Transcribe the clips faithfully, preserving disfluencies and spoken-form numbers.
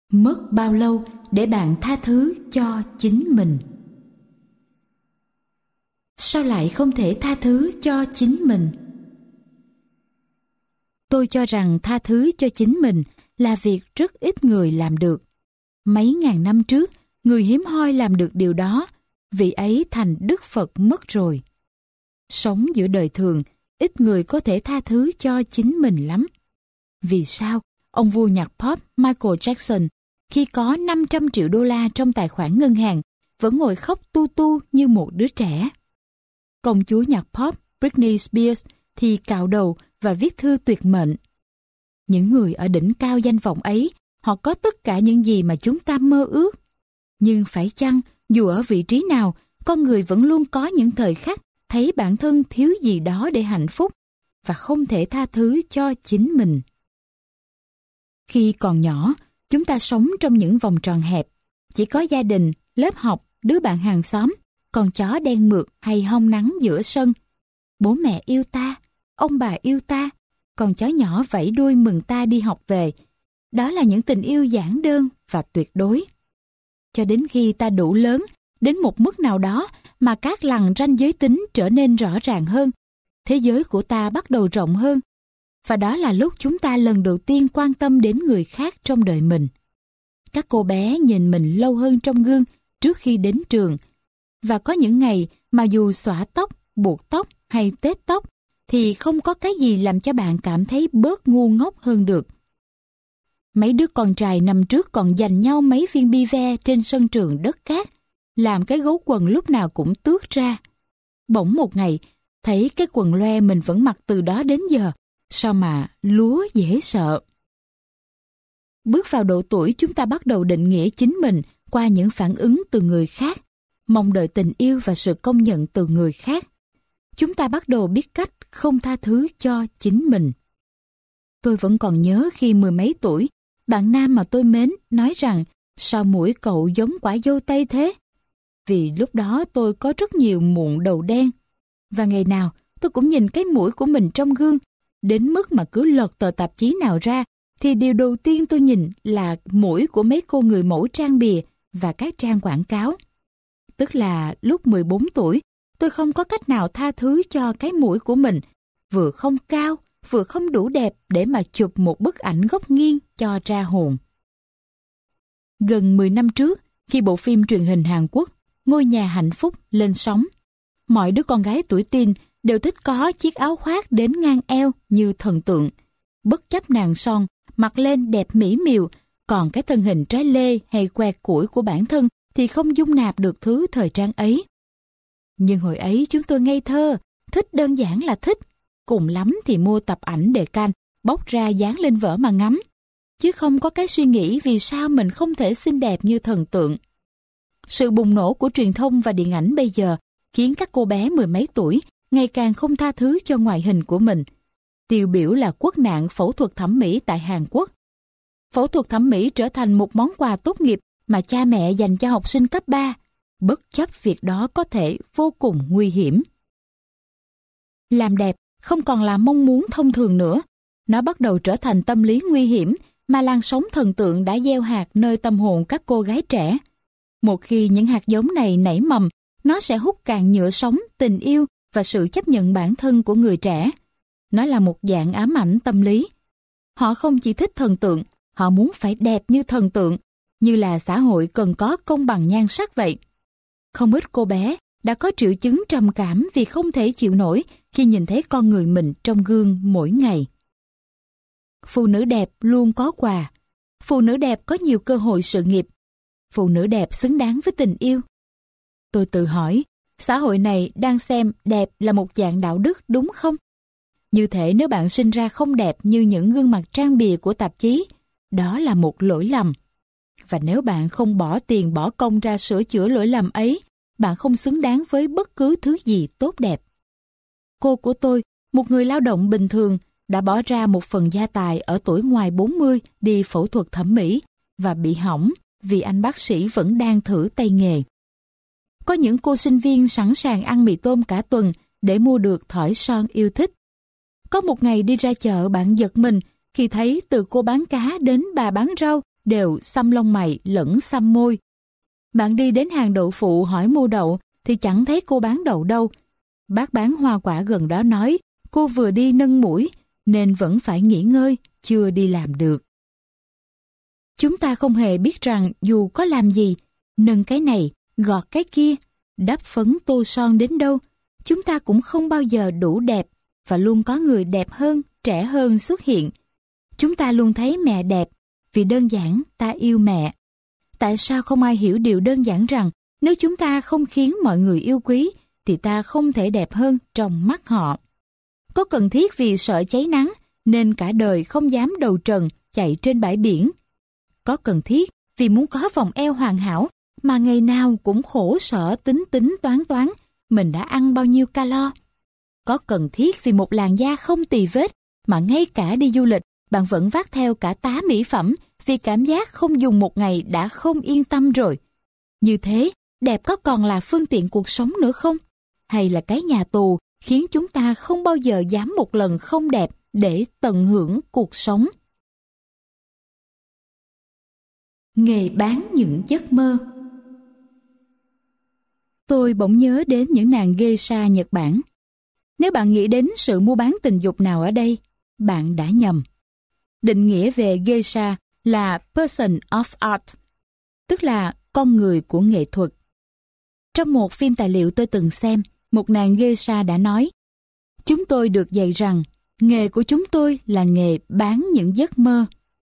Mất bao lâu để bạn tha thứ cho chính mình? Sao lại không thể tha thứ cho chính mình? Tôi cho rằng tha thứ cho chính mình là việc rất ít người làm được. Mấy ngàn năm trước, người hiếm hoi làm được điều đó, vị ấy thành Đức Phật mất rồi. Sống giữa đời thường, ít người có thể tha thứ cho chính mình lắm. Vì sao? Ông vua nhạc pop Michael Jackson, khi có năm trăm triệu đô la trong tài khoản ngân hàng, vẫn ngồi khóc tu tu như một đứa trẻ. Công chúa nhạc pop Britney Spears thì cạo đầu và viết thư tuyệt mệnh. Những người ở đỉnh cao danh vọng ấy, họ có tất cả những gì mà chúng ta mơ ước. Nhưng phải chăng, dù ở vị trí nào, con người vẫn luôn có những thời khắc thấy bản thân thiếu gì đó để hạnh phúc và không thể tha thứ cho chính mình. Khi còn nhỏ, chúng ta sống trong những vòng tròn hẹp, chỉ có gia đình, lớp học, đứa bạn hàng xóm, con chó đen mượt hay hong nắng giữa sân. Bố mẹ yêu ta, ông bà yêu ta, con chó nhỏ vẫy đuôi mừng ta đi học về. Đó là những tình yêu giản đơn và tuyệt đối. Cho đến khi ta đủ lớn, đến một mức nào đó mà các lằn ranh giới tính trở nên rõ ràng hơn, thế giới của ta bắt đầu rộng hơn. Và đó là lúc chúng ta lần đầu tiên quan tâm đến người khác trong đời mình. Các cô bé nhìn mình lâu hơn trong gương trước khi đến trường. Và có những ngày mà dù xõa tóc, buộc tóc hay tết tóc, thì không có cái gì làm cho bạn cảm thấy bớt ngu ngốc hơn được. Mấy đứa con trai năm trước còn giành nhau mấy viên bi ve trên sân trường đất cát, làm cái gấu quần lúc nào cũng tước ra. Bỗng một ngày, thấy cái quần loe mình vẫn mặc từ đó đến giờ, sao mà lúa dễ sợ. Bước vào độ tuổi, chúng ta bắt đầu định nghĩa chính mình qua những phản ứng từ người khác, mong đợi tình yêu và sự công nhận từ người khác. Chúng ta bắt đầu biết cách không tha thứ cho chính mình. Tôi vẫn còn nhớ khi mười mấy tuổi, bạn nam mà tôi mến nói rằng sao mũi cậu giống quả dâu tây thế? Vì lúc đó tôi có rất nhiều mụn đầu đen. Và ngày nào tôi cũng nhìn cái mũi của mình trong gương, đến mức mà cứ lật tờ tạp chí nào ra thì điều đầu tiên tôi nhìn là mũi của mấy cô người mẫu trang bìa và các trang quảng cáo. Tức là lúc mười bốn tuổi, tôi không có cách nào tha thứ cho cái mũi của mình, vừa không cao, vừa không đủ đẹp để mà chụp một bức ảnh góc nghiêng cho ra hồn. Gần mười năm trước, khi bộ phim truyền hình Hàn Quốc Ngôi nhà hạnh phúc lên sóng, mọi đứa con gái tuổi teen đều thích có chiếc áo khoác đến ngang eo như thần tượng. Bất chấp nàng son, mặc lên đẹp mỹ miều, còn cái thân hình trái lê hay que củi của bản thân thì không dung nạp được thứ thời trang ấy. Nhưng hồi ấy chúng tôi ngây thơ, thích đơn giản là thích. Cùng lắm thì mua tập ảnh đề can, bóc ra dán lên vở mà ngắm. Chứ không có cái suy nghĩ vì sao mình không thể xinh đẹp như thần tượng. Sự bùng nổ của truyền thông và điện ảnh bây giờ khiến các cô bé mười mấy tuổi ngày càng không tha thứ cho ngoại hình của mình. Tiêu biểu là quốc nạn phẫu thuật thẩm mỹ tại Hàn Quốc. Phẫu thuật thẩm mỹ trở thành một món quà tốt nghiệp mà cha mẹ dành cho học sinh cấp ba, bất chấp việc đó có thể vô cùng nguy hiểm. Làm đẹp không còn là mong muốn thông thường nữa. Nó bắt đầu trở thành tâm lý nguy hiểm mà làn sóng thần tượng đã gieo hạt nơi tâm hồn các cô gái trẻ. Một khi những hạt giống này nảy mầm, nó sẽ hút cạn nhựa sống, tình yêu và sự chấp nhận bản thân của người trẻ. Nó là một dạng ám ảnh tâm lý. Họ không chỉ thích thần tượng, họ muốn phải đẹp như thần tượng, như là xã hội cần có công bằng nhan sắc vậy. Không ít cô bé đã có triệu chứng trầm cảm vì không thể chịu nổi khi nhìn thấy con người mình trong gương mỗi ngày. Phụ nữ đẹp luôn có quà. Phụ nữ đẹp có nhiều cơ hội sự nghiệp. Phụ nữ đẹp xứng đáng với tình yêu. Tôi tự hỏi, xã hội này đang xem đẹp là một dạng đạo đức đúng không? Như thể nếu bạn sinh ra không đẹp như những gương mặt trang bìa của tạp chí, đó là một lỗi lầm. Và nếu bạn không bỏ tiền bỏ công ra sửa chữa lỗi lầm ấy, bạn không xứng đáng với bất cứ thứ gì tốt đẹp. Cô của tôi, một người lao động bình thường, đã bỏ ra một phần gia tài ở tuổi ngoài bốn mươi đi phẫu thuật thẩm mỹ và bị hỏng vì anh bác sĩ vẫn đang thử tay nghề. Có những cô sinh viên sẵn sàng ăn mì tôm cả tuần để mua được thỏi son yêu thích. Có một ngày đi ra chợ bạn giật mình khi thấy từ cô bán cá đến bà bán rau đều xăm lông mày lẫn xăm môi. Bạn đi đến hàng đậu phụ hỏi mua đậu thì chẳng thấy cô bán đậu đâu. Bác bán hoa quả gần đó nói cô vừa đi nâng mũi nên vẫn phải nghỉ ngơi, chưa đi làm được. Chúng ta không hề biết rằng dù có làm gì, nâng cái này, gọt cái kia, đắp phấn tô son đến đâu, chúng ta cũng không bao giờ đủ đẹp và luôn có người đẹp hơn, trẻ hơn xuất hiện. Chúng ta luôn thấy mẹ đẹp vì đơn giản ta yêu mẹ. Tại sao không ai hiểu điều đơn giản rằng nếu chúng ta không khiến mọi người yêu quý thì ta không thể đẹp hơn trong mắt họ? Có cần thiết vì sợ cháy nắng nên cả đời không dám đầu trần chạy trên bãi biển? Có cần thiết vì muốn có vòng eo hoàn hảo mà ngày nào cũng khổ sở tính tính toán toán mình đã ăn bao nhiêu calo? Có cần thiết vì một làn da không tì vết mà ngay cả đi du lịch bạn vẫn vác theo cả tá mỹ phẩm vì cảm giác không dùng một ngày đã không yên tâm rồi? Như thế, đẹp có còn là phương tiện cuộc sống nữa không? Hay là cái nhà tù khiến chúng ta không bao giờ dám một lần không đẹp để tận hưởng cuộc sống? Nghề bán những giấc mơ. Tôi bỗng nhớ đến những nàng geisha Nhật Bản. Nếu bạn nghĩ đến sự mua bán tình dục nào ở đây, bạn đã nhầm. Định nghĩa về geisha là person of art, tức là con người của nghệ thuật. Trong một phim tài liệu tôi từng xem, một nàng geisha đã nói: chúng tôi được dạy rằng nghề của chúng tôi là nghề bán những giấc mơ.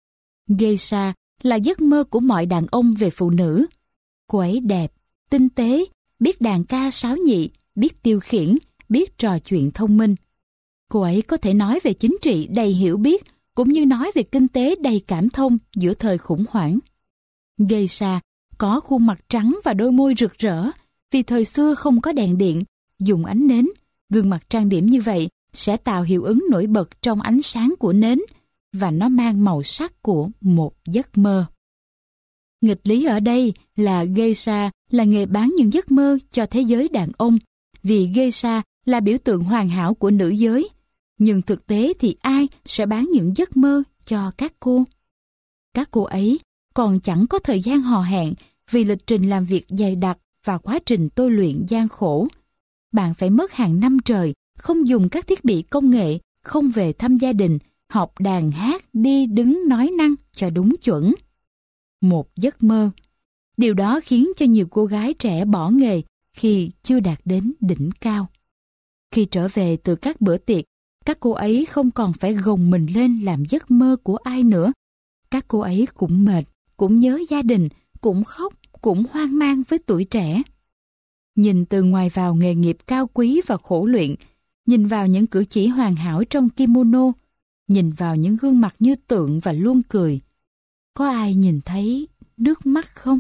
Geisha là giấc mơ của mọi đàn ông về phụ nữ. Cô ấy đẹp, tinh tế, biết đàn ca sáo nhị, biết tiêu khiển, biết trò chuyện thông minh. Cô ấy có thể nói về chính trị đầy hiểu biết, cũng như nói về kinh tế đầy cảm thông giữa thời khủng hoảng. Geisha có khuôn mặt trắng và đôi môi rực rỡ, vì thời xưa không có đèn điện, dùng ánh nến. Gương mặt trang điểm như vậy sẽ tạo hiệu ứng nổi bật trong ánh sáng của nến, và nó mang màu sắc của một giấc mơ. Nghịch lý ở đây là geisha là nghề bán những giấc mơ cho thế giới đàn ông, vì geisha là biểu tượng hoàn hảo của nữ giới. Nhưng thực tế thì ai sẽ bán những giấc mơ cho các cô? Các cô ấy còn chẳng có thời gian hò hẹn vì lịch trình làm việc dày đặc và quá trình tôi luyện gian khổ. Bạn phải mất hàng năm trời, không dùng các thiết bị công nghệ, không về thăm gia đình, học đàn hát, đi đứng nói năng cho đúng chuẩn. Một giấc mơ. Điều đó khiến cho nhiều cô gái trẻ bỏ nghề khi chưa đạt đến đỉnh cao. Khi trở về từ các bữa tiệc, các cô ấy không còn phải gồng mình lên làm giấc mơ của ai nữa. Các cô ấy cũng mệt, cũng nhớ gia đình, cũng khóc, cũng hoang mang với tuổi trẻ. Nhìn từ ngoài vào nghề nghiệp cao quý và khổ luyện, nhìn vào những cử chỉ hoàn hảo trong kimono, nhìn vào những gương mặt như tượng và luôn cười. Có ai nhìn thấy nước mắt không?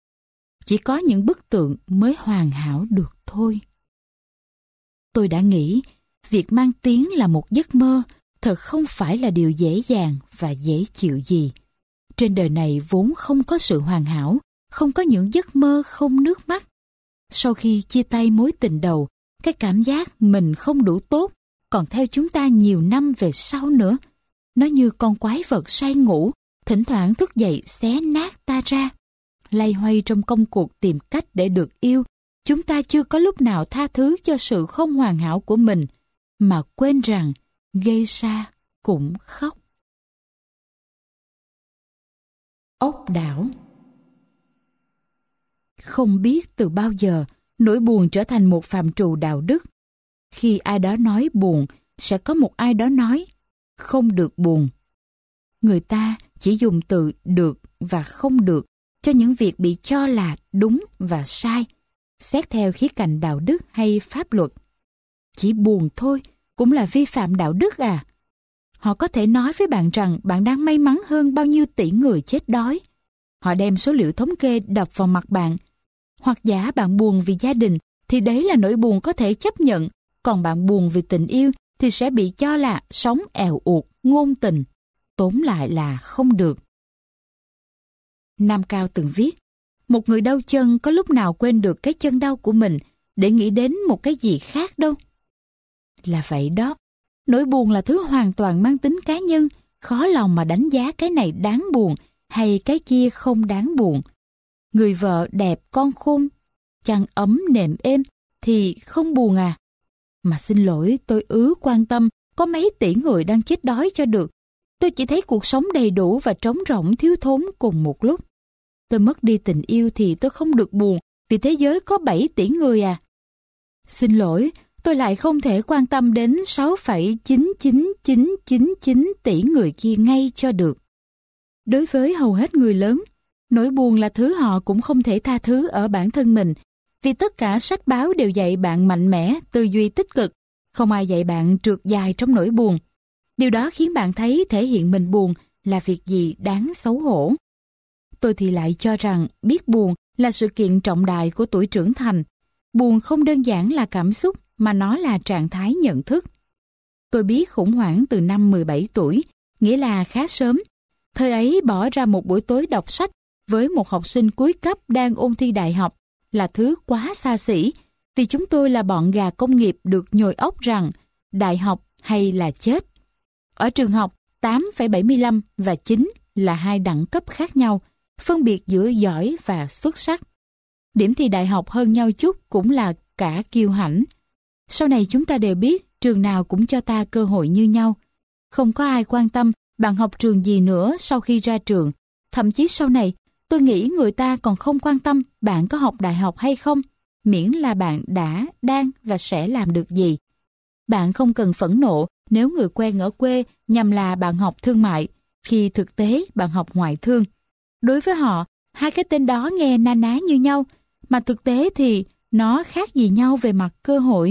Chỉ có những bức tượng mới hoàn hảo được thôi. Tôi đã nghĩ, việc mang tiếng là một giấc mơ thật không phải là điều dễ dàng và dễ chịu gì. Trên đời này vốn không có sự hoàn hảo, không có những giấc mơ không nước mắt. Sau khi chia tay mối tình đầu, cái cảm giác mình không đủ tốt còn theo chúng ta nhiều năm về sau nữa. Nó như con quái vật say ngủ, thỉnh thoảng thức dậy xé nát ta ra. Loay hoay trong công cuộc tìm cách để được yêu, chúng ta chưa có lúc nào tha thứ cho sự không hoàn hảo của mình, mà quên rằng geisha cũng khóc. Ốc đảo. Không biết từ bao giờ, nỗi buồn trở thành một phạm trù đạo đức. Khi ai đó nói buồn, sẽ có một ai đó nói không được buồn. Người ta chỉ dùng từ được và không được cho những việc bị cho là đúng và sai, xét theo khía cạnh đạo đức hay pháp luật. Chỉ buồn thôi cũng là vi phạm đạo đức à? Họ có thể nói với bạn rằng bạn đang may mắn hơn bao nhiêu tỷ người chết đói. Họ đem số liệu thống kê đập vào mặt bạn. Hoặc giả bạn buồn vì gia đình thì đấy là nỗi buồn có thể chấp nhận, còn bạn buồn vì tình yêu thì sẽ bị cho là sống èo uột, ngôn tình. Tóm lại là không được. Nam Cao từng viết, một người đau chân có lúc nào quên được cái chân đau của mình để nghĩ đến một cái gì khác đâu. Là vậy đó, nỗi buồn là thứ hoàn toàn mang tính cá nhân, khó lòng mà đánh giá cái này đáng buồn hay cái kia không đáng buồn. Người vợ đẹp con khôn, chăn ấm nệm êm thì không buồn à? Mà xin lỗi, tôi ứ quan tâm có mấy tỷ người đang chết đói cho được. Tôi chỉ thấy cuộc sống đầy đủ và trống rỗng thiếu thốn cùng một lúc. Tôi mất đi tình yêu thì tôi không được buồn vì thế giới có bảy tỷ người à. Xin lỗi, tôi lại không thể quan tâm đến sáu phẩy chín chín chín chín chín tỷ người kia ngay cho được. Đối với hầu hết người lớn, nỗi buồn là thứ họ cũng không thể tha thứ ở bản thân mình, vì tất cả sách báo đều dạy bạn mạnh mẽ, tư duy tích cực, không ai dạy bạn trượt dài trong nỗi buồn. Điều đó khiến bạn thấy thể hiện mình buồn là việc gì đáng xấu hổ. Tôi thì lại cho rằng biết buồn là sự kiện trọng đại của tuổi trưởng thành. Buồn không đơn giản là cảm xúc mà nó là trạng thái nhận thức. Tôi biết khủng hoảng từ năm mười bảy tuổi, nghĩa là khá sớm. Thời ấy bỏ ra một buổi tối đọc sách với một học sinh cuối cấp đang ôn thi đại học là thứ quá xa xỉ, vì chúng tôi là bọn gà công nghiệp được nhồi óc rằng đại học hay là chết. Ở trường học, tám phẩy bảy mươi lăm và chín là hai đẳng cấp khác nhau, phân biệt giữa giỏi và xuất sắc. Điểm thi đại học hơn nhau chút cũng là cả kiêu hãnh. Sau này chúng ta đều biết trường nào cũng cho ta cơ hội như nhau. Không có ai quan tâm bạn học trường gì nữa sau khi ra trường. Thậm chí sau này, tôi nghĩ người ta còn không quan tâm bạn có học đại học hay không, miễn là bạn đã, đang và sẽ làm được gì. Bạn không cần phẫn nộ nếu người quen ở quê nhằm là bạn học thương mại, khi thực tế bạn học ngoại thương. Đối với họ, hai cái tên đó nghe na ná như nhau, mà thực tế thì nó khác gì nhau về mặt cơ hội.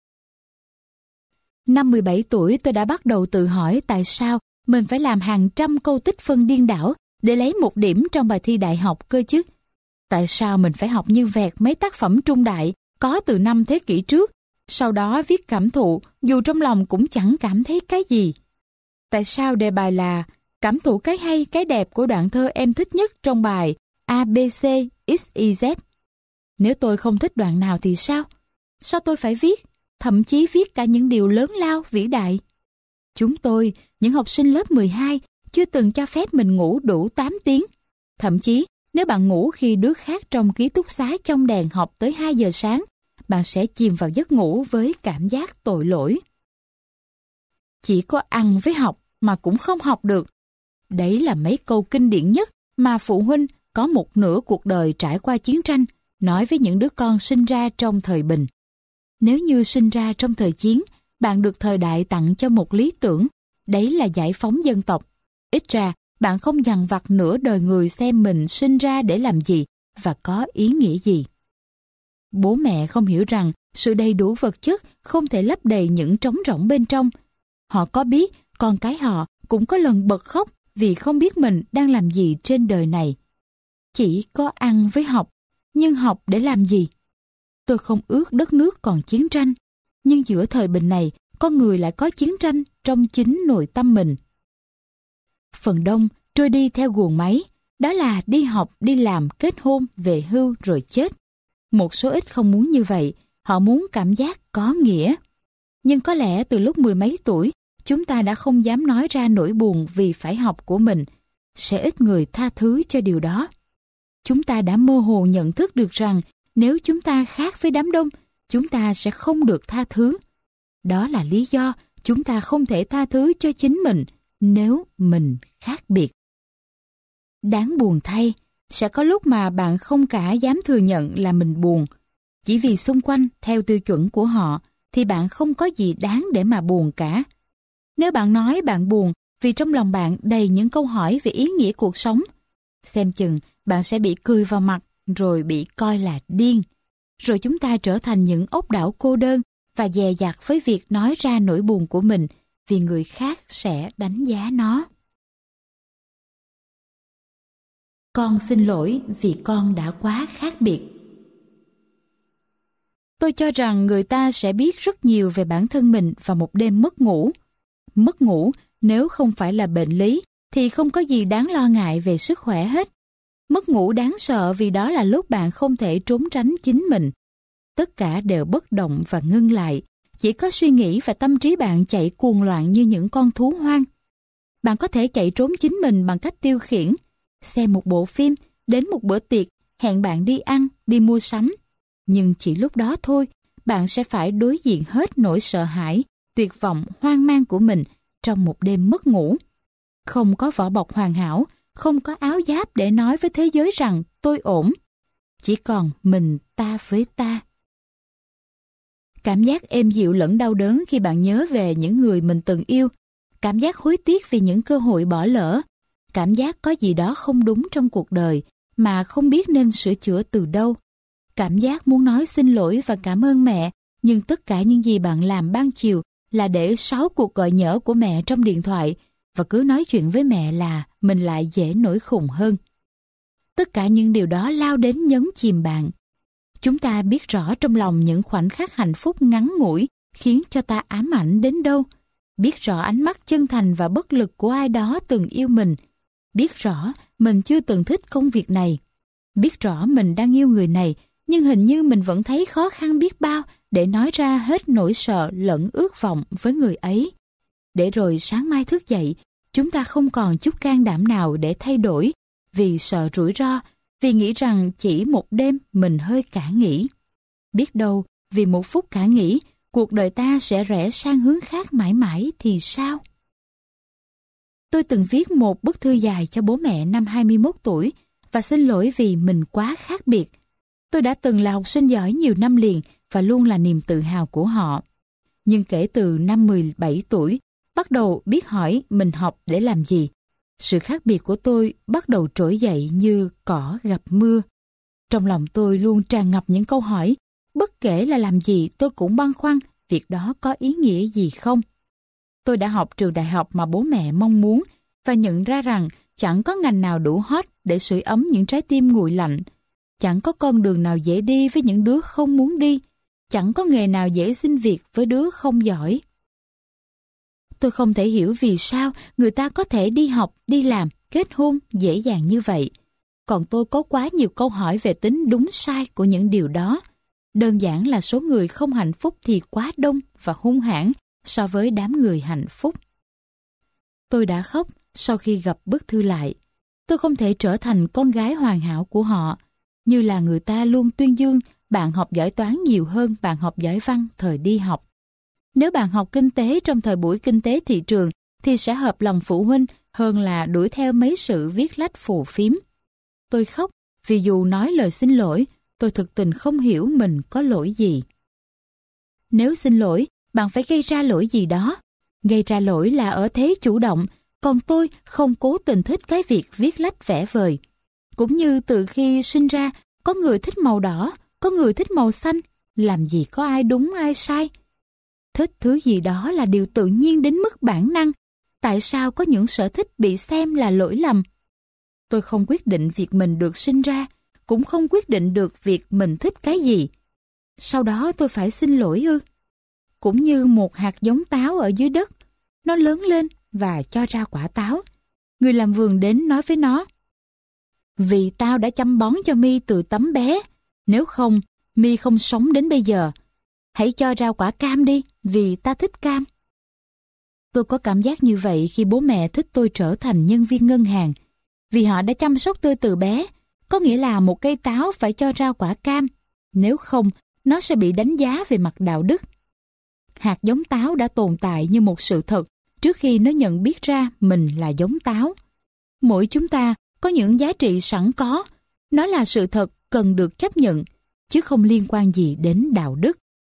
Năm mười bảy tuổi tôi đã bắt đầu tự hỏi tại sao mình phải làm hàng trăm câu tích phân điên đảo để lấy một điểm trong bài thi đại học cơ chứ. Tại sao mình phải học như vẹt mấy tác phẩm trung đại có từ năm thế kỷ trước, sau đó viết cảm thụ dù trong lòng cũng chẳng cảm thấy cái gì. Tại sao đề bài là cảm thụ cái hay cái đẹp của đoạn thơ em thích nhất trong bài A B C X Y Z. Nếu tôi không thích đoạn nào thì sao? Sao tôi phải viết, thậm chí viết cả những điều lớn lao vĩ đại? Chúng tôi, những học sinh lớp mười hai, chưa từng cho phép mình ngủ đủ tám tiếng. Thậm chí, nếu bạn ngủ khi đứa khác trong ký túc xá trong đèn học tới hai giờ sáng, bạn sẽ chìm vào giấc ngủ với cảm giác tội lỗi. Chỉ có ăn với học mà cũng không học được. Đấy là mấy câu kinh điển nhất mà phụ huynh có một nửa cuộc đời trải qua chiến tranh nói với những đứa con sinh ra trong thời bình. Nếu như sinh ra trong thời chiến, bạn được thời đại tặng cho một lý tưởng, đấy là giải phóng dân tộc. Ít ra, bạn không dằn vặt nửa đời người xem mình sinh ra để làm gì và có ý nghĩa gì. Bố mẹ không hiểu rằng sự đầy đủ vật chất không thể lấp đầy những trống rỗng bên trong. Họ có biết con cái họ cũng có lần bật khóc vì không biết mình đang làm gì trên đời này. Chỉ có ăn với học, nhưng học để làm gì? Tôi không ước đất nước còn chiến tranh, nhưng giữa thời bình này, con người lại có chiến tranh trong chính nội tâm mình. Phần đông trôi đi theo guồng máy, đó là đi học, đi làm, kết hôn, về hưu rồi chết. Một số ít không muốn như vậy, họ muốn cảm giác có nghĩa. Nhưng có lẽ từ lúc mười mấy tuổi, chúng ta đã không dám nói ra nỗi buồn vì phải học của mình. Sẽ ít người tha thứ cho điều đó. Chúng ta đã mơ hồ nhận thức được rằng nếu chúng ta khác với đám đông, chúng ta sẽ không được tha thứ. Đó là lý do chúng ta không thể tha thứ cho chính mình nếu mình khác biệt. Đáng buồn thay, sẽ có lúc mà bạn không cả dám thừa nhận là mình buồn. Chỉ vì xung quanh theo tiêu chuẩn của họ thì bạn không có gì đáng để mà buồn cả. Nếu bạn nói bạn buồn vì trong lòng bạn đầy những câu hỏi về ý nghĩa cuộc sống, xem chừng bạn sẽ bị cười vào mặt rồi bị coi là điên. Rồi chúng ta trở thành những ốc đảo cô đơn và dè dặt với việc nói ra nỗi buồn của mình vì người khác sẽ đánh giá nó. Con xin lỗi vì con đã quá khác biệt. Tôi cho rằng người ta sẽ biết rất nhiều về bản thân mình vào một đêm mất ngủ. Mất ngủ nếu không phải là bệnh lý thì không có gì đáng lo ngại về sức khỏe hết. Mất ngủ đáng sợ vì đó là lúc bạn không thể trốn tránh chính mình. Tất cả đều bất động và ngưng lại. Chỉ có suy nghĩ và tâm trí bạn chạy cuồng loạn như những con thú hoang. Bạn có thể chạy trốn chính mình bằng cách tiêu khiển, xem một bộ phim, đến một bữa tiệc, hẹn bạn đi ăn, đi mua sắm. Nhưng chỉ lúc đó thôi, bạn sẽ phải đối diện hết nỗi sợ hãi, tuyệt vọng, hoang mang của mình trong một đêm mất ngủ. Không có vỏ bọc hoàn hảo, không có áo giáp để nói với thế giới rằng tôi ổn. Chỉ còn mình ta với ta. Cảm giác êm dịu lẫn đau đớn khi bạn nhớ về những người mình từng yêu. Cảm giác hối tiếc vì những cơ hội bỏ lỡ. Cảm giác có gì đó không đúng trong cuộc đời mà không biết nên sửa chữa từ đâu. Cảm giác muốn nói xin lỗi và cảm ơn mẹ, nhưng tất cả những gì bạn làm ban chiều là để sáu cuộc gọi nhỡ của mẹ trong điện thoại, và cứ nói chuyện với mẹ là mình lại dễ nổi khùng hơn. Tất cả những điều đó lao đến nhấn chìm bạn. Chúng ta biết rõ trong lòng những khoảnh khắc hạnh phúc ngắn ngủi khiến cho ta ám ảnh đến đâu. Biết rõ ánh mắt chân thành và bất lực của ai đó từng yêu mình. Biết rõ mình chưa từng thích công việc này. Biết rõ mình đang yêu người này, nhưng hình như mình vẫn thấy khó khăn biết bao để nói ra hết nỗi sợ lẫn ước vọng với người ấy. Để rồi sáng mai thức dậy, chúng ta không còn chút can đảm nào để thay đổi, vì sợ rủi ro, vì nghĩ rằng chỉ một đêm mình hơi cả nghĩ. Biết đâu, vì một phút cả nghĩ, cuộc đời ta sẽ rẽ sang hướng khác mãi mãi thì sao? Tôi từng viết một bức thư dài cho bố mẹ năm hai mươi mốt tuổi và xin lỗi vì mình quá khác biệt. Tôi đã từng là học sinh giỏi nhiều năm liền và luôn là niềm tự hào của họ. Nhưng kể từ năm mười bảy tuổi, bắt đầu biết hỏi mình học để làm gì. Sự khác biệt của tôi bắt đầu trỗi dậy như cỏ gặp mưa. Trong lòng tôi luôn tràn ngập những câu hỏi, bất kể là làm gì tôi cũng băn khoăn việc đó có ý nghĩa gì không. Tôi đã học trường đại học mà bố mẹ mong muốn và nhận ra rằng chẳng có ngành nào đủ hot để sưởi ấm những trái tim nguội lạnh. Chẳng có con đường nào dễ đi với những đứa không muốn đi. Chẳng có nghề nào dễ xin việc với đứa không giỏi. Tôi không thể hiểu vì sao người ta có thể đi học, đi làm, kết hôn dễ dàng như vậy. Còn tôi có quá nhiều câu hỏi về tính đúng sai của những điều đó. Đơn giản là số người không hạnh phúc thì quá đông và hung hãn so với đám người hạnh phúc. Tôi đã khóc sau khi gặp bức thư lại. Tôi không thể trở thành con gái hoàn hảo của họ, như là người ta luôn tuyên dương bạn học giỏi toán nhiều hơn bạn học giỏi văn thời đi học. Nếu bạn học kinh tế trong thời buổi kinh tế thị trường thì sẽ hợp lòng phụ huynh hơn là đuổi theo mấy sự viết lách phù phiếm. Tôi khóc vì dù nói lời xin lỗi, tôi thực tình không hiểu mình có lỗi gì. Nếu xin lỗi, bạn phải gây ra lỗi gì đó. Gây ra lỗi là ở thế chủ động, còn tôi không cố tình thích cái việc viết lách vẽ vời. Cũng như từ khi sinh ra, có người thích màu đỏ, có người thích màu xanh, làm gì có ai đúng ai sai. Thích thứ gì đó là điều tự nhiên đến mức bản năng. Tại sao có những sở thích bị xem là lỗi lầm? Tôi không quyết định việc mình được sinh ra, cũng không quyết định được việc mình thích cái gì. Sau đó tôi phải xin lỗi ư? Cũng như một hạt giống táo ở dưới đất, nó lớn lên và cho ra quả táo. Người làm vườn đến nói với nó: vì tao đã chăm bón cho mi từ tấm bé, nếu không, mi không sống đến bây giờ. Hãy cho ra quả cam đi, vì ta thích cam. Tôi có cảm giác như vậy khi bố mẹ thích tôi trở thành nhân viên ngân hàng. Vì họ đã chăm sóc tôi từ bé, có nghĩa là một cây táo phải cho ra quả cam. Nếu không, nó sẽ bị đánh giá về mặt đạo đức. Hạt giống táo đã tồn tại như một sự thật trước khi nó nhận biết ra mình là giống táo. Mỗi chúng ta có những giá trị sẵn có, nó là sự thật cần được chấp nhận, chứ không liên quan gì đến đạo đức.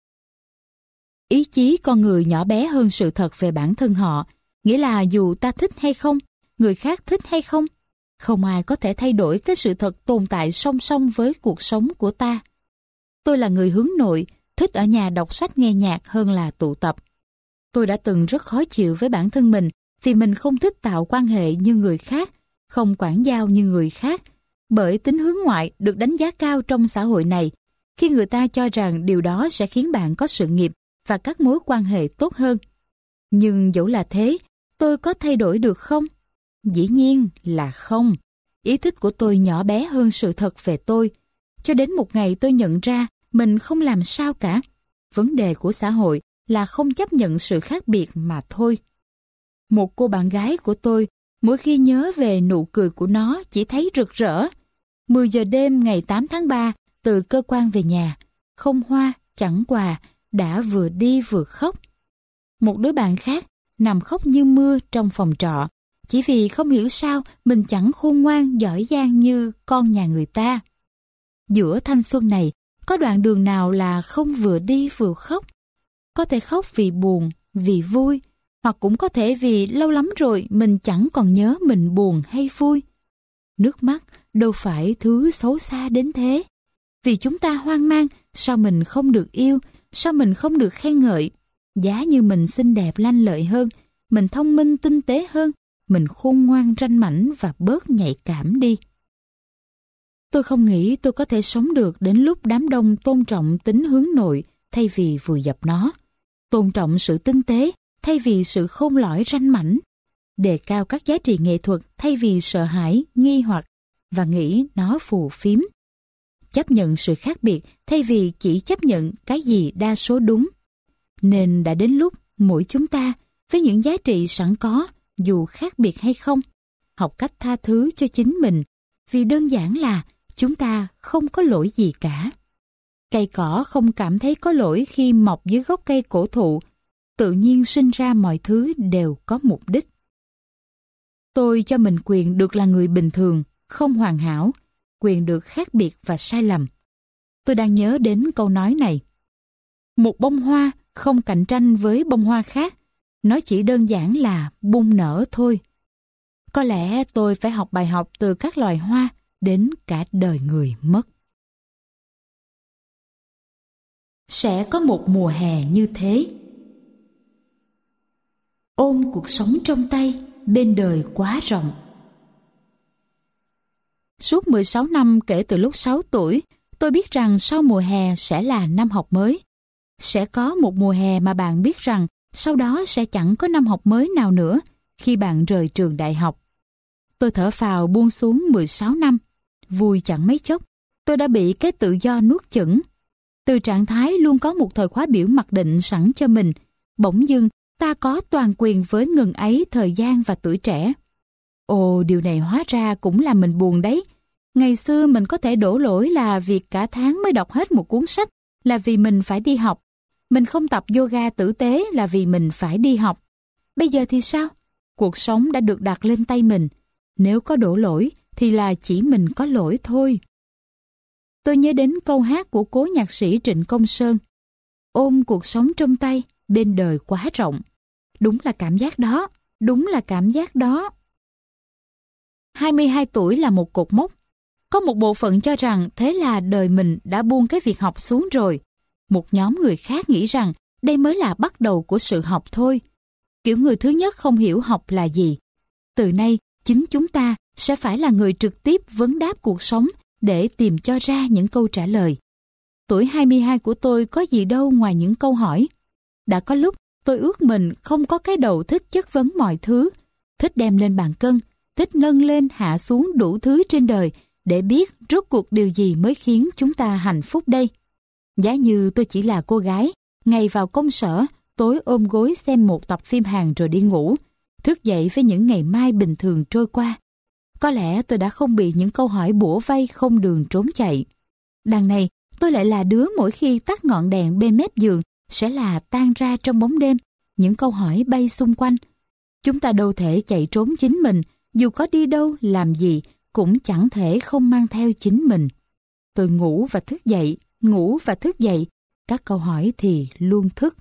Ý chí con người nhỏ bé hơn sự thật về bản thân họ, nghĩa là dù ta thích hay không, người khác thích hay không, không ai có thể thay đổi cái sự thật tồn tại song song với cuộc sống của ta. Tôi là người hướng nội, thích ở nhà đọc sách nghe nhạc hơn là tụ tập. Tôi đã từng rất khó chịu với bản thân mình vì mình không thích tạo quan hệ như người khác, không quảng giao như người khác, bởi tính hướng ngoại được đánh giá cao trong xã hội này, khi người ta cho rằng điều đó sẽ khiến bạn có sự nghiệp và các mối quan hệ tốt hơn. Nhưng dẫu là thế, tôi có thay đổi được không? Dĩ nhiên là không. Ý thích của tôi nhỏ bé hơn sự thật về tôi. Cho đến một ngày tôi nhận ra mình không làm sao cả. Vấn đề của xã hội là không chấp nhận sự khác biệt mà thôi. Một cô bạn gái của tôi Mỗi khi nhớ về nụ cười của nó chỉ thấy rực rỡ. mười giờ đêm ngày tám tháng ba, từ cơ quan về nhà, không hoa, chẳng quà, đã vừa đi vừa khóc. Một đứa bạn khác nằm khóc như mưa trong phòng trọ, chỉ vì không hiểu sao mình chẳng khôn ngoan giỏi giang như con nhà người ta. Giữa thanh xuân này, có đoạn đường nào là không vừa đi vừa khóc? Có thể khóc vì buồn, vì vui, hoặc cũng có thể vì lâu lắm rồi mình chẳng còn nhớ mình buồn hay vui. Nước mắt đâu phải thứ xấu xa đến thế. Vì chúng ta hoang mang, sao mình không được yêu, sao mình không được khen ngợi. Giá như mình xinh đẹp lanh lợi hơn, mình thông minh tinh tế hơn, mình khôn ngoan ranh mãnh và bớt nhạy cảm đi. Tôi không nghĩ tôi có thể sống được đến lúc đám đông tôn trọng tính hướng nội thay vì vùi dập nó, tôn trọng sự tinh tế thay vì sự khôn lỏi ranh mãnh, đề cao các giá trị nghệ thuật thay vì sợ hãi, nghi hoặc và nghĩ nó phù phiếm, chấp nhận sự khác biệt thay vì chỉ chấp nhận cái gì đa số đúng. Nên đã đến lúc mỗi chúng ta với những giá trị sẵn có, dù khác biệt hay không, học cách tha thứ cho chính mình, vì đơn giản là chúng ta không có lỗi gì cả. Cây cỏ không cảm thấy có lỗi khi mọc dưới gốc cây cổ thụ, tự nhiên sinh ra mọi thứ đều có mục đích. Tôi cho mình quyền được là người bình thường, không hoàn hảo, quyền được khác biệt và sai lầm. Tôi đang nhớ đến câu nói này. Một bông hoa không cạnh tranh với bông hoa khác, nó chỉ đơn giản là bung nở thôi. Có lẽ tôi phải học bài học từ các loài hoa đến cả đời người mất. Sẽ có một mùa hè như thế. Ôm cuộc sống trong tay, bên đời quá rộng. Suốt mười sáu năm kể từ lúc sáu tuổi, tôi biết rằng sau mùa hè sẽ là năm học mới. Sẽ có một mùa hè mà bạn biết rằng sau đó sẽ chẳng có năm học mới nào nữa khi bạn rời trường đại học. Tôi thở phào buông xuống mười sáu năm. Vui chẳng mấy chốc, tôi đã bị cái tự do nuốt chửng. Từ trạng thái luôn có một thời khóa biểu mặc định sẵn cho mình, bỗng dưng ta có toàn quyền với ngần ấy thời gian và tuổi trẻ. Ồ, điều này hóa ra cũng làm mình buồn đấy. Ngày xưa mình có thể đổ lỗi là việc cả tháng mới đọc hết một cuốn sách là vì mình phải đi học. Mình không tập yoga tử tế là vì mình phải đi học. Bây giờ thì sao? Cuộc sống đã được đặt lên tay mình. Nếu có đổ lỗi thì là chỉ mình có lỗi thôi. Tôi nhớ đến câu hát của cố nhạc sĩ Trịnh Công Sơn. Ôm cuộc sống trong tay, bên đời quá rộng. Đúng là cảm giác đó, đúng là cảm giác đó. hai mươi hai tuổi là một cột mốc. Có một bộ phận cho rằng thế là đời mình đã buông cái việc học xuống rồi. Một nhóm người khác nghĩ rằng đây mới là bắt đầu của sự học thôi. Kiểu người thứ nhất không hiểu học là gì. Từ nay, chính chúng ta sẽ phải là người trực tiếp vấn đáp cuộc sống để tìm cho ra những câu trả lời. Tuổi hai mươi hai của tôi có gì đâu ngoài những câu hỏi. Đã có lúc tôi ước mình không có cái đầu thích chất vấn mọi thứ, thích đem lên bàn cân, thích nâng lên hạ xuống đủ thứ trên đời để biết rốt cuộc điều gì mới khiến chúng ta hạnh phúc đây. Giá như tôi chỉ là cô gái, ngày vào công sở, tối ôm gối xem một tập phim Hàn rồi đi ngủ, thức dậy với những ngày mai bình thường trôi qua. Có lẽ tôi đã không bị những câu hỏi bủa vây không đường trốn chạy. Đằng này, tôi lại là đứa mỗi khi tắt ngọn đèn bên mép giường sẽ là tan ra trong bóng đêm, những câu hỏi bay xung quanh. Chúng ta đâu thể chạy trốn chính mình, dù có đi đâu, làm gì, cũng chẳng thể không mang theo chính mình. Tôi ngủ và thức dậy, ngủ và thức dậy, các câu hỏi thì luôn thức.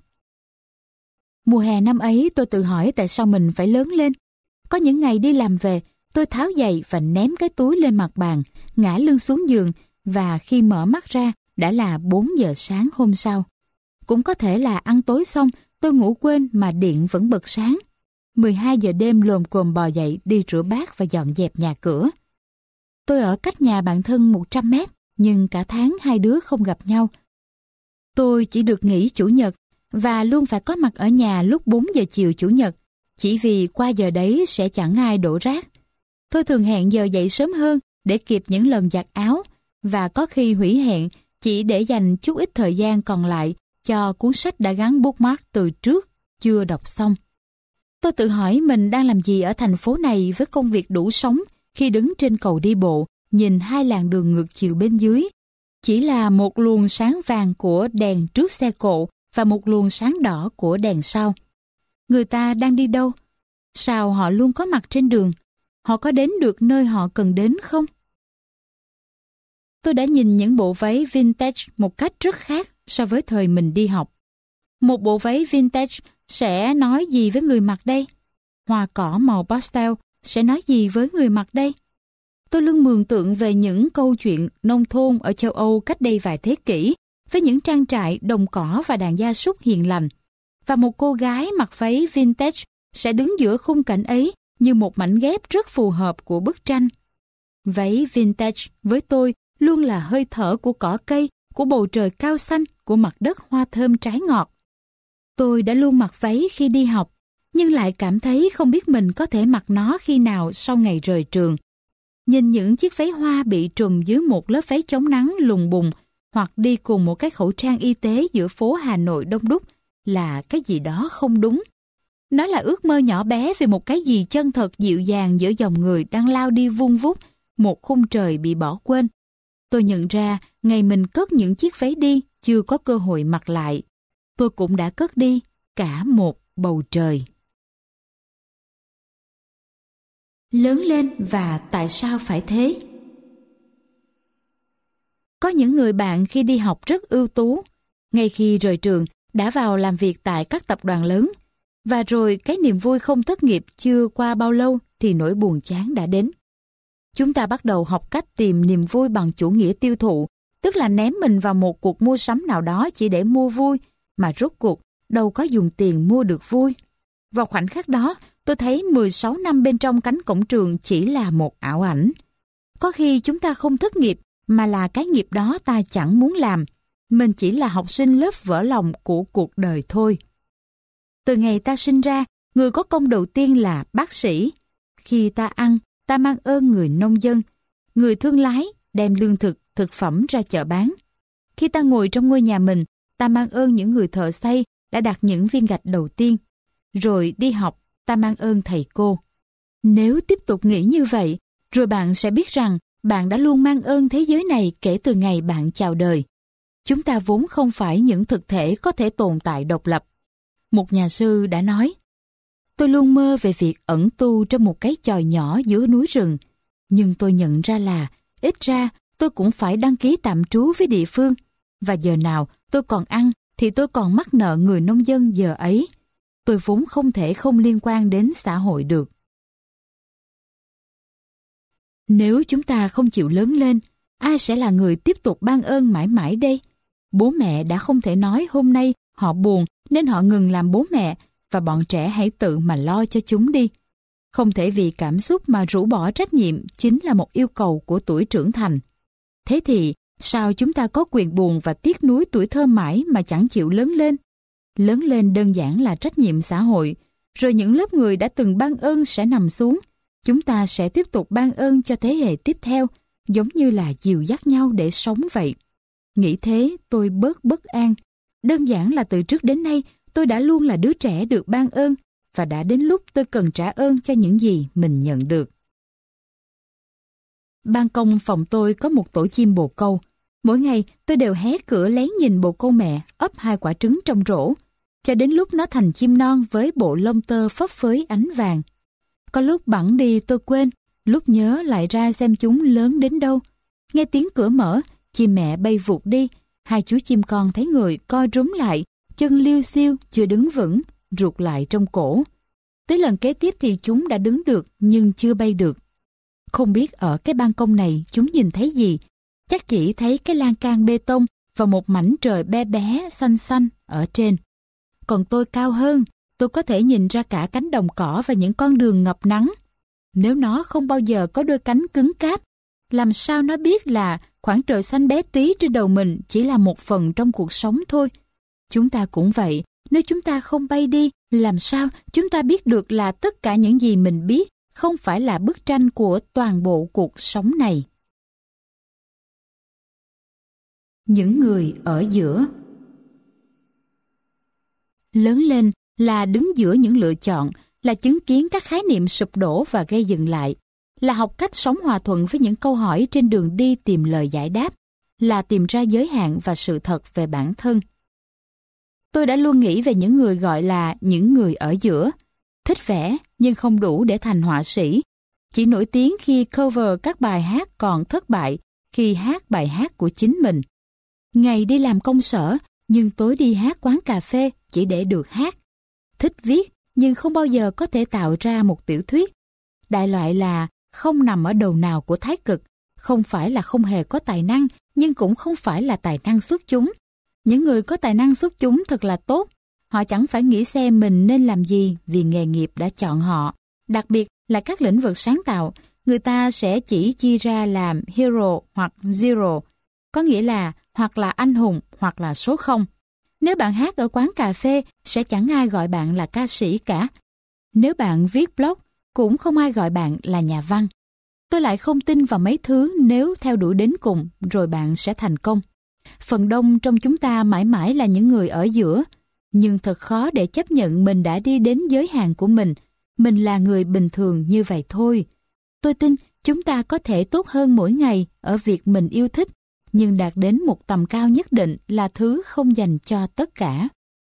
Mùa hè năm ấy tôi tự hỏi tại sao mình phải lớn lên. Có những ngày đi làm về, tôi tháo giày và ném cái túi lên mặt bàn, ngã lưng xuống giường và khi mở mắt ra đã là bốn giờ sáng hôm sau. Cũng có thể là ăn tối xong tôi ngủ quên mà điện vẫn bật sáng. mười hai giờ đêm lồm cồm bò dậy đi rửa bát và dọn dẹp nhà cửa. Tôi ở cách nhà bạn thân một trăm mét, nhưng cả tháng hai đứa không gặp nhau. Tôi chỉ được nghỉ chủ nhật và luôn phải có mặt ở nhà lúc bốn giờ chiều chủ nhật, chỉ vì qua giờ đấy sẽ chẳng ai đổ rác. Tôi thường hẹn giờ dậy sớm hơn để kịp những lần giặt áo và có khi hủy hẹn chỉ để dành chút ít thời gian còn lại cho cuốn sách đã gắn bookmark từ trước chưa đọc xong. Tôi tự hỏi mình đang làm gì ở thành phố này với công việc đủ sống khi đứng trên cầu đi bộ, nhìn hai làn đường ngược chiều bên dưới. Chỉ là một luồng sáng vàng của đèn trước xe cộ và một luồng sáng đỏ của đèn sau. Người ta đang đi đâu? Sao họ luôn có mặt trên đường? Họ có đến được nơi họ cần đến không? Tôi đã nhìn những bộ váy vintage một cách rất khác so với thời mình đi học. Một bộ váy vintage sẽ nói gì với người mặc đây? Hoa cỏ màu pastel sẽ nói gì với người mặc đây? Tôi luôn mường tượng về những câu chuyện nông thôn ở châu Âu cách đây vài thế kỷ, với những trang trại, đồng cỏ và đàn gia súc hiền lành. Và một cô gái mặc váy vintage sẽ đứng giữa khung cảnh ấy như một mảnh ghép rất phù hợp của bức tranh. Váy vintage với tôi luôn là hơi thở của cỏ cây, của bầu trời cao xanh, của mặt đất hoa thơm trái ngọt. Tôi đã luôn mặc váy khi đi học, nhưng lại cảm thấy không biết mình có thể mặc nó khi nào sau ngày rời trường. Nhìn những chiếc váy hoa bị trùm dưới một lớp váy chống nắng lùng bùng, hoặc đi cùng một cái khẩu trang y tế giữa phố Hà Nội đông đúc là cái gì đó không đúng. Nó là ước mơ nhỏ bé về một cái gì chân thật dịu dàng giữa dòng người đang lao đi vun vút một khung trời bị bỏ quên. Tôi nhận ra ngày mình cất những chiếc váy đi chưa có cơ hội mặc lại. Tôi cũng đã cất đi cả một bầu trời. Lớn lên và tại sao phải thế? Có những người bạn khi đi học rất ưu tú, ngay khi rời trường đã vào làm việc tại các tập đoàn lớn, và rồi cái niềm vui không thất nghiệp chưa qua bao lâu thì nỗi buồn chán đã đến. Chúng ta bắt đầu học cách tìm niềm vui bằng chủ nghĩa tiêu thụ, tức là ném mình vào một cuộc mua sắm nào đó chỉ để mua vui, mà rốt cuộc đâu có dùng tiền mua được vui. Vào khoảnh khắc đó, tôi thấy mười sáu năm bên trong cánh cổng trường chỉ là một ảo ảnh. Có khi chúng ta không thất nghiệp, mà là cái nghiệp đó ta chẳng muốn làm. Mình chỉ là học sinh lớp vỡ lòng của cuộc đời thôi. Từ ngày ta sinh ra, người có công đầu tiên là bác sĩ. Khi ta ăn, ta mang ơn người nông dân, người thương lái đem lương thực, thực phẩm ra chợ bán. Khi ta ngồi trong ngôi nhà mình, ta mang ơn những người thợ xây đã đặt những viên gạch đầu tiên. Rồi đi học, ta mang ơn thầy cô. Nếu tiếp tục nghĩ như vậy, rồi bạn sẽ biết rằng bạn đã luôn mang ơn thế giới này kể từ ngày bạn chào đời. Chúng ta vốn không phải những thực thể có thể tồn tại độc lập. Một nhà sư đã nói, tôi luôn mơ về việc ẩn tu trong một cái chòi nhỏ giữa núi rừng, nhưng tôi nhận ra là ít ra tôi cũng phải đăng ký tạm trú với địa phương, và giờ nào tôi còn ăn thì tôi còn mắc nợ người nông dân giờ ấy. Tôi vốn không thể không liên quan đến xã hội được. Nếu chúng ta không chịu lớn lên, ai sẽ là người tiếp tục ban ơn mãi mãi đây? Bố mẹ đã không thể nói hôm nay họ buồn nên họ ngừng làm bố mẹ, và bọn trẻ hãy tự mà lo cho chúng đi. Không thể vì cảm xúc mà rũ bỏ trách nhiệm chính là một yêu cầu của tuổi trưởng thành. Thế thì sao chúng ta có quyền buồn và tiếc nuối tuổi thơ mãi mà chẳng chịu lớn lên? Lớn lên đơn giản là trách nhiệm xã hội, rồi những lớp người đã từng ban ơn sẽ nằm xuống. Chúng ta sẽ tiếp tục ban ơn cho thế hệ tiếp theo, giống như là dìu dắt nhau để sống vậy. Nghĩ thế tôi bớt bất an. Đơn giản là từ trước đến nay tôi đã luôn là đứa trẻ được ban ơn, và đã đến lúc tôi cần trả ơn cho những gì mình nhận được. Ban công phòng tôi có một tổ chim bồ câu. Mỗi ngày tôi đều hé cửa lén nhìn bồ câu mẹ ấp hai quả trứng trong rổ, cho đến lúc nó thành chim non với bộ lông tơ phấp phới ánh vàng. Có lúc bẵng đi tôi quên, lúc nhớ lại ra xem chúng lớn đến đâu. Nghe tiếng cửa mở, chim mẹ bay vụt đi, hai chú chim con thấy người co rúm lại, chân liêu xiêu chưa đứng vững, ruột lại trong cổ. Tới lần kế tiếp thì chúng đã đứng được nhưng chưa bay được. Không biết ở cái ban công này chúng nhìn thấy gì, chắc chỉ thấy cái lan can bê tông và một mảnh trời bé bé xanh xanh ở trên. Còn tôi cao hơn, tôi có thể nhìn ra cả cánh đồng cỏ và những con đường ngập nắng. Nếu nó không bao giờ có đôi cánh cứng cáp, làm sao nó biết là khoảng trời xanh bé tí trên đầu mình chỉ là một phần trong cuộc sống thôi. Chúng ta cũng vậy, nếu chúng ta không bay đi, làm sao chúng ta biết được là tất cả những gì mình biết không phải là bức tranh của toàn bộ cuộc sống này. Những người ở giữa. Lớn lên là đứng giữa những lựa chọn, là chứng kiến các khái niệm sụp đổ và gây dừng lại, là học cách sống hòa thuận với những câu hỏi trên đường đi tìm lời giải đáp, là tìm ra giới hạn và sự thật về bản thân. Tôi đã luôn nghĩ về những người gọi là những người ở giữa, thích vẽ nhưng không đủ để thành họa sĩ, chỉ nổi tiếng khi cover các bài hát còn thất bại khi hát bài hát của chính mình. Ngày đi làm công sở nhưng tối đi hát quán cà phê chỉ để được hát. Thích viết nhưng không bao giờ có thể tạo ra một tiểu thuyết. Đại loại là không nằm ở đầu nào của thái cực, không phải là không hề có tài năng nhưng cũng không phải là tài năng xuất chúng. Những người có tài năng xuất chúng thật là tốt. Họ chẳng phải nghĩ xem mình nên làm gì vì nghề nghiệp đã chọn họ. Đặc biệt là các lĩnh vực sáng tạo, người ta sẽ chỉ chia ra làm hero hoặc zero, có nghĩa là hoặc là anh hùng hoặc là số không. Nếu bạn hát ở quán cà phê, sẽ chẳng ai gọi bạn là ca sĩ cả. Nếu bạn viết blog, cũng không ai gọi bạn là nhà văn. Tôi lại không tin vào mấy thứ nếu theo đuổi đến cùng rồi bạn sẽ thành công. Phần đông trong chúng ta mãi mãi là những người ở giữa, nhưng thật khó để chấp nhận mình đã đi đến giới hạn của mình. Mình là người bình thường như vậy thôi. Tôi tin chúng ta có thể tốt hơn mỗi ngày ở việc mình yêu thích, nhưng đạt đến một tầm cao nhất định là thứ không dành cho tất cả.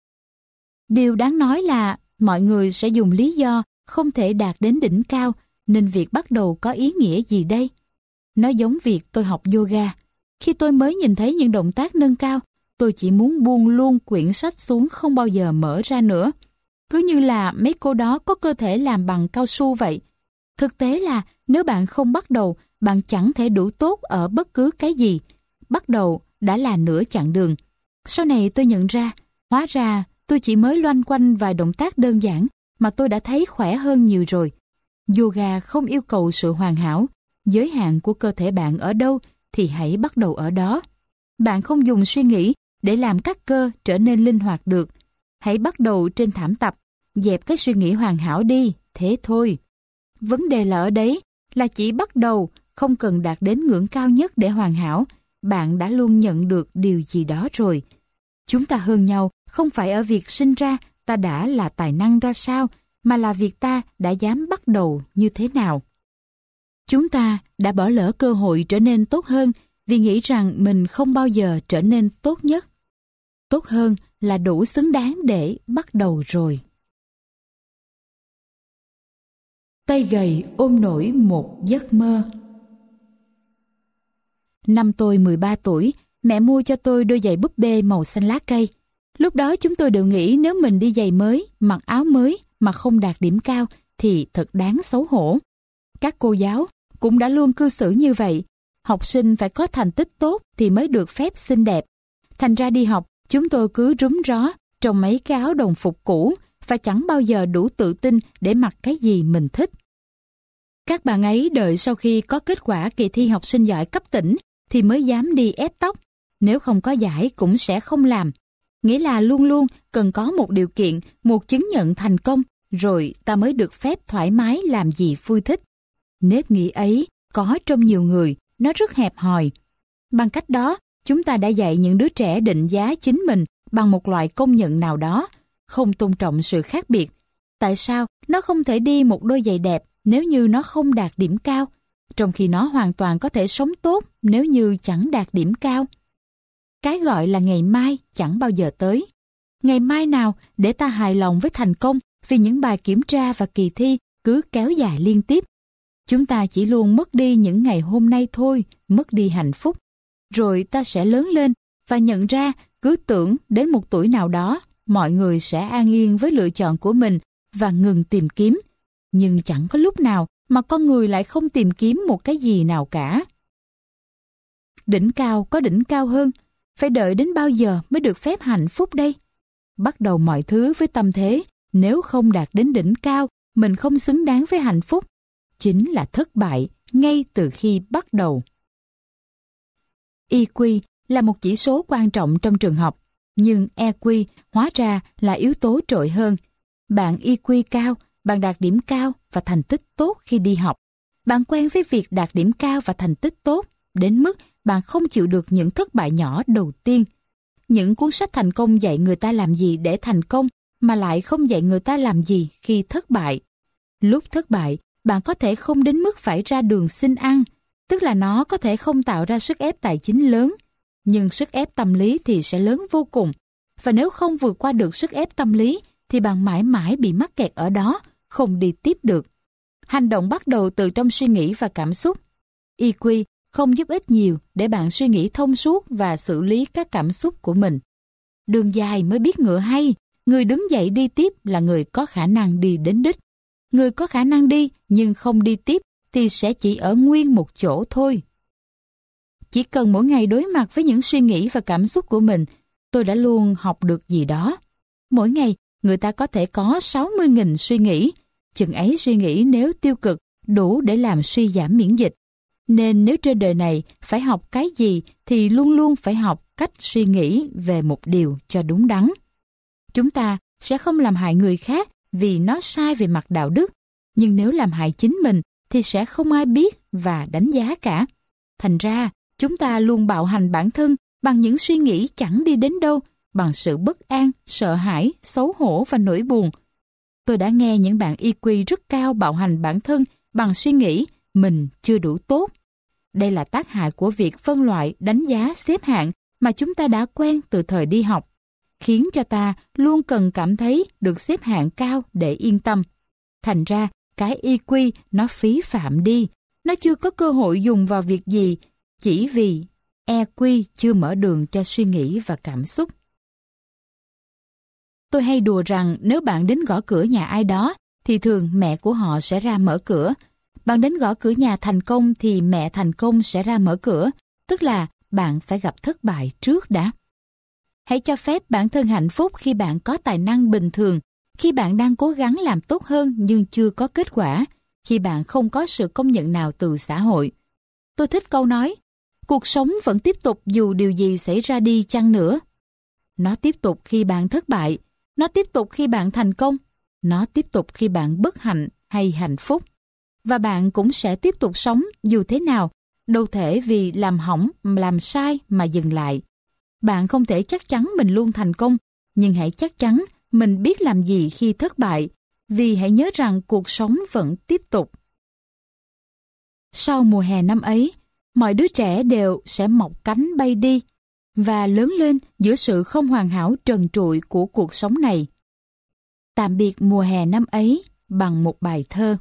Điều đáng nói là mọi người sẽ dùng lý do không thể đạt đến đỉnh cao, nên việc bắt đầu có ý nghĩa gì đây? Nó giống việc tôi học yoga. Khi tôi mới nhìn thấy những động tác nâng cao, tôi chỉ muốn buông luôn quyển sách xuống không bao giờ mở ra nữa. Cứ như là mấy cô đó có cơ thể làm bằng cao su vậy. Thực tế là nếu bạn không bắt đầu, bạn chẳng thể đủ tốt ở bất cứ cái gì. Bắt đầu đã là nửa chặng đường. Sau này tôi nhận ra, hóa ra tôi chỉ mới loanh quanh vài động tác đơn giản mà tôi đã thấy khỏe hơn nhiều rồi. Yoga không yêu cầu sự hoàn hảo. Giới hạn của cơ thể bạn ở đâu thì hãy bắt đầu ở đó. Bạn không dùng suy nghĩ để làm các cơ trở nên linh hoạt được. Hãy bắt đầu trên thảm tập, dẹp cái suy nghĩ hoàn hảo đi, thế thôi. Vấn đề là ở đấy, là chỉ bắt đầu, không cần đạt đến ngưỡng cao nhất để hoàn hảo. Bạn đã luôn nhận được điều gì đó rồi. Chúng ta hơn nhau không phải ở việc sinh ra ta đã là tài năng ra sao, mà là việc ta đã dám bắt đầu như thế nào. Chúng ta đã bỏ lỡ cơ hội trở nên tốt hơn vì nghĩ rằng mình không bao giờ trở nên tốt nhất. Tốt hơn là đủ xứng đáng để bắt đầu rồi. Tay gầy ôm nổi một giấc mơ. Năm tôi mười ba tuổi, mẹ mua cho tôi đôi giày búp bê màu xanh lá cây. Lúc đó chúng tôi đều nghĩ nếu mình đi giày mới, mặc áo mới mà không đạt điểm cao thì thật đáng xấu hổ. Các cô giáo cũng đã luôn cư xử như vậy. Học sinh phải có thành tích tốt thì mới được phép xinh đẹp. Thành ra đi học, chúng tôi cứ rúm ró trong mấy cái áo đồng phục cũ và chẳng bao giờ đủ tự tin để mặc cái gì mình thích. Các bạn ấy đợi sau khi có kết quả kỳ thi học sinh giỏi cấp tỉnh thì mới dám đi ép tóc. Nếu không có giải cũng sẽ không làm. Nghĩa là luôn luôn cần có một điều kiện, một chứng nhận thành công, rồi ta mới được phép thoải mái làm gì vui thích. Nếp nghĩ ấy có trong nhiều người, nó rất hẹp hòi. Bằng cách đó, chúng ta đã dạy những đứa trẻ định giá chính mình bằng một loại công nhận nào đó, không tôn trọng sự khác biệt. Tại sao nó không thể đi một đôi giày đẹp nếu như nó không đạt điểm cao, trong khi nó hoàn toàn có thể sống tốt nếu như chẳng đạt điểm cao? Cái gọi là ngày mai chẳng bao giờ tới. Ngày mai nào để ta hài lòng với thành công vì những bài kiểm tra và kỳ thi cứ kéo dài liên tiếp? Chúng ta chỉ luôn mất đi những ngày hôm nay thôi, mất đi hạnh phúc. Rồi ta sẽ lớn lên và nhận ra cứ tưởng đến một tuổi nào đó mọi người sẽ an yên với lựa chọn của mình và ngừng tìm kiếm. Nhưng chẳng có lúc nào mà con người lại không tìm kiếm một cái gì nào cả. Đỉnh cao có đỉnh cao hơn, phải đợi đến bao giờ mới được phép hạnh phúc đây? Bắt đầu mọi thứ với tâm thế, nếu không đạt đến đỉnh cao, mình không xứng đáng với hạnh phúc. Chính là thất bại ngay từ khi bắt đầu. i kiu là một chỉ số quan trọng trong trường học, nhưng e kiu hóa ra là yếu tố trội hơn. Bạn i kiu cao, bạn đạt điểm cao và thành tích tốt khi đi học. Bạn quen với việc đạt điểm cao và thành tích tốt, đến mức bạn không chịu được những thất bại nhỏ đầu tiên. Những cuốn sách thành công dạy người ta làm gì để thành công, mà lại không dạy người ta làm gì khi thất bại. Lúc thất bại, bạn có thể không đến mức phải ra đường xin ăn, tức là nó có thể không tạo ra sức ép tài chính lớn, nhưng sức ép tâm lý thì sẽ lớn vô cùng. Và nếu không vượt qua được sức ép tâm lý, thì bạn mãi mãi bị mắc kẹt ở đó, không đi tiếp được. Hành động bắt đầu từ trong suy nghĩ và cảm xúc. i kiu không giúp ích nhiều để bạn suy nghĩ thông suốt và xử lý các cảm xúc của mình. Đường dài mới biết ngựa hay, người đứng dậy đi tiếp là người có khả năng đi đến đích. Người có khả năng đi nhưng không đi tiếp thì sẽ chỉ ở nguyên một chỗ thôi. Chỉ cần mỗi ngày đối mặt với những suy nghĩ và cảm xúc của mình, tôi đã luôn học được gì đó. Mỗi ngày, người ta có thể có sáu mươi nghìn suy nghĩ. Chừng ấy suy nghĩ nếu tiêu cực đủ để làm suy giảm miễn dịch. Nên nếu trên đời này phải học cái gì thì luôn luôn phải học cách suy nghĩ về một điều cho đúng đắn. Chúng ta sẽ không làm hại người khác vì nó sai về mặt đạo đức, nhưng nếu làm hại chính mình thì sẽ không ai biết và đánh giá cả. Thành ra, chúng ta luôn bạo hành bản thân bằng những suy nghĩ chẳng đi đến đâu, bằng sự bất an, sợ hãi, xấu hổ và nỗi buồn. Tôi đã nghe những bạn i kiu rất cao bạo hành bản thân bằng suy nghĩ mình chưa đủ tốt. Đây là tác hại của việc phân loại, đánh giá, xếp hạng mà chúng ta đã quen từ thời đi học, khiến cho ta luôn cần cảm thấy được xếp hạng cao để yên tâm. Thành ra, cái i kiu nó phí phạm đi, nó chưa có cơ hội dùng vào việc gì, chỉ vì e kiu chưa mở đường cho suy nghĩ và cảm xúc. Tôi hay đùa rằng nếu bạn đến gõ cửa nhà ai đó, thì thường mẹ của họ sẽ ra mở cửa. Bạn đến gõ cửa nhà thành công thì mẹ thành công sẽ ra mở cửa, tức là bạn phải gặp thất bại trước đã. Hãy cho phép bản thân hạnh phúc khi bạn có tài năng bình thường, khi bạn đang cố gắng làm tốt hơn nhưng chưa có kết quả, khi bạn không có sự công nhận nào từ xã hội. Tôi thích câu nói, cuộc sống vẫn tiếp tục dù điều gì xảy ra đi chăng nữa. Nó tiếp tục khi bạn thất bại, nó tiếp tục khi bạn thành công, nó tiếp tục khi bạn bất hạnh hay hạnh phúc. Và bạn cũng sẽ tiếp tục sống dù thế nào, đâu thể vì làm hỏng, làm sai mà dừng lại. Bạn không thể chắc chắn mình luôn thành công, nhưng hãy chắc chắn mình biết làm gì khi thất bại, vì hãy nhớ rằng cuộc sống vẫn tiếp tục. Sau mùa hè năm ấy, mọi đứa trẻ đều sẽ mọc cánh bay đi và lớn lên giữa sự không hoàn hảo trần trụi của cuộc sống này. Tạm biệt mùa hè năm ấy bằng một bài thơ.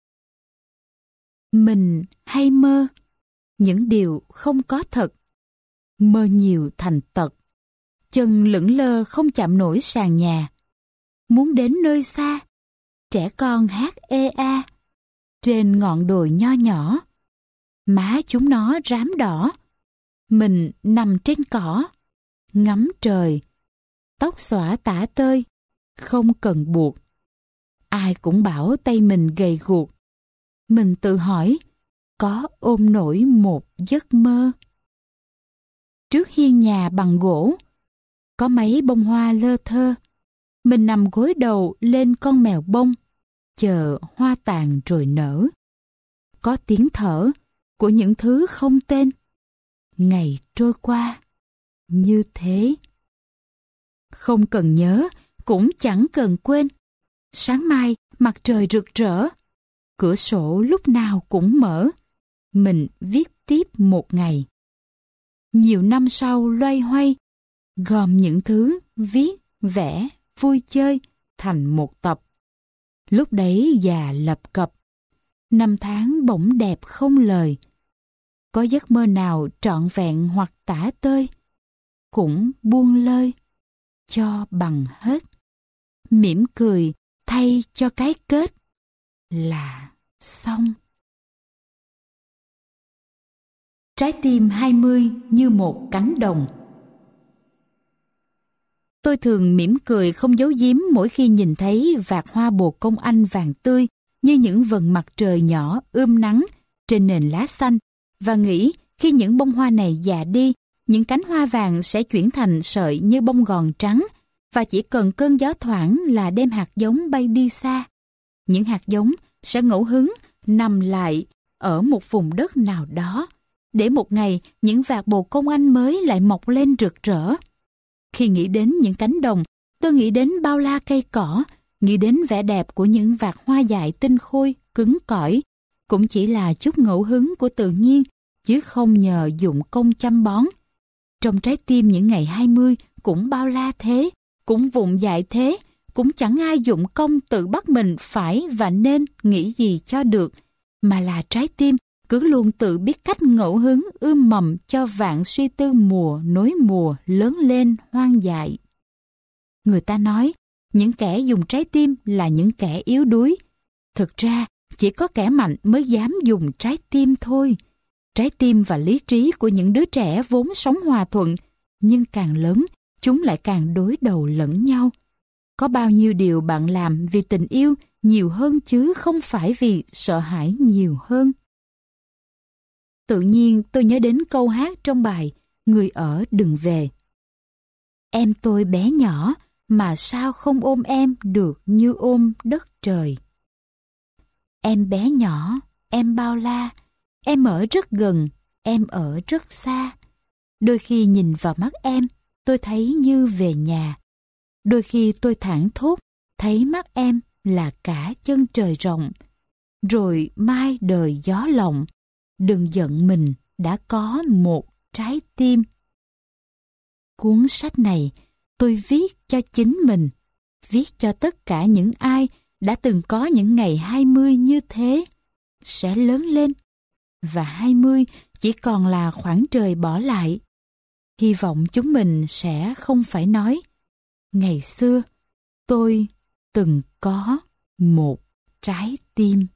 Mình hay mơ những điều không có thật, mơ nhiều thành tật, chân lững lơ không chạm nổi sàn nhà. Muốn đến nơi xa, trẻ con hát ê a trên ngọn đồi nho nhỏ. Má chúng nó rám đỏ, mình nằm trên cỏ, ngắm trời, tóc xõa tả tơi, không cần buộc. Ai cũng bảo tay mình gầy guộc. Mình tự hỏi, có ôm nổi một giấc mơ. Trước hiên nhà bằng gỗ, có mấy bông hoa lơ thơ. Mình nằm gối đầu lên con mèo bông, chờ hoa tàn rồi nở. Có tiếng thở của những thứ không tên. Ngày trôi qua như thế. Không cần nhớ, cũng chẳng cần quên. Sáng mai mặt trời rực rỡ, cửa sổ lúc nào cũng mở. Mình viết tiếp một ngày. Nhiều năm sau loay hoay, gom những thứ viết, vẽ, vui chơi thành một tập. Lúc đấy già lập cập, năm tháng bỗng đẹp không lời. Có giấc mơ nào trọn vẹn hoặc tả tơi, cũng buông lơi, cho bằng hết. Mỉm cười thay cho cái kết là xong. Trái tim hai mươi như một cánh đồng. Tôi thường mỉm cười không giấu giếm mỗi khi nhìn thấy vạt hoa bồ công anh vàng tươi như những vầng mặt trời nhỏ ươm nắng trên nền lá xanh, và nghĩ khi những bông hoa này già đi, những cánh hoa vàng sẽ chuyển thành sợi như bông gòn trắng, và chỉ cần cơn gió thoảng là đem hạt giống bay đi xa. Những hạt giống sẽ ngẫu hứng nằm lại ở một vùng đất nào đó, để một ngày những vạt bồ công anh mới lại mọc lên rực rỡ. Khi nghĩ đến những cánh đồng, Tôi nghĩ đến bao la cây cỏ, nghĩ đến vẻ đẹp của những vạt hoa dại tinh khôi, cứng cỏi, cũng chỉ là chút ngẫu hứng của tự nhiên, chứ không nhờ dụng công chăm bón. Trong trái tim những ngày hai mươi cũng bao la thế, cũng vụng dại thế, cũng chẳng ai dụng công tự bắt mình phải và nên nghĩ gì cho được, mà là trái tim cứ luôn tự biết cách ngẫu hứng ươm mầm cho vạn suy tư mùa nối mùa lớn lên hoang dại. Người ta nói, những kẻ dùng trái tim là những kẻ yếu đuối. Thực ra, chỉ có kẻ mạnh mới dám dùng trái tim thôi. Trái tim và lý trí của những đứa trẻ vốn sống hòa thuận, nhưng càng lớn, chúng lại càng đối đầu lẫn nhau. Có bao nhiêu điều bạn làm vì tình yêu nhiều hơn chứ không phải vì sợ hãi nhiều hơn. Tự nhiên tôi nhớ đến câu hát trong bài Người ở đừng về. Em tôi bé nhỏ, mà sao không ôm em được như ôm đất trời. Em bé nhỏ, em bao la, em ở rất gần, em ở rất xa. Đôi khi nhìn vào mắt em, tôi thấy như về nhà. Đôi khi tôi thảng thốt, thấy mắt em là cả chân trời rộng. Rồi mai đời gió lộng, đừng giận mình đã có một trái tim. Cuốn sách này tôi viết cho chính mình, viết cho tất cả những ai đã từng có những ngày hai mươi như thế, sẽ lớn lên, và hai mươi chỉ còn là khoảng trời bỏ lại. Hy vọng chúng mình sẽ không phải nói, ngày xưa tôi từng có một trái tim.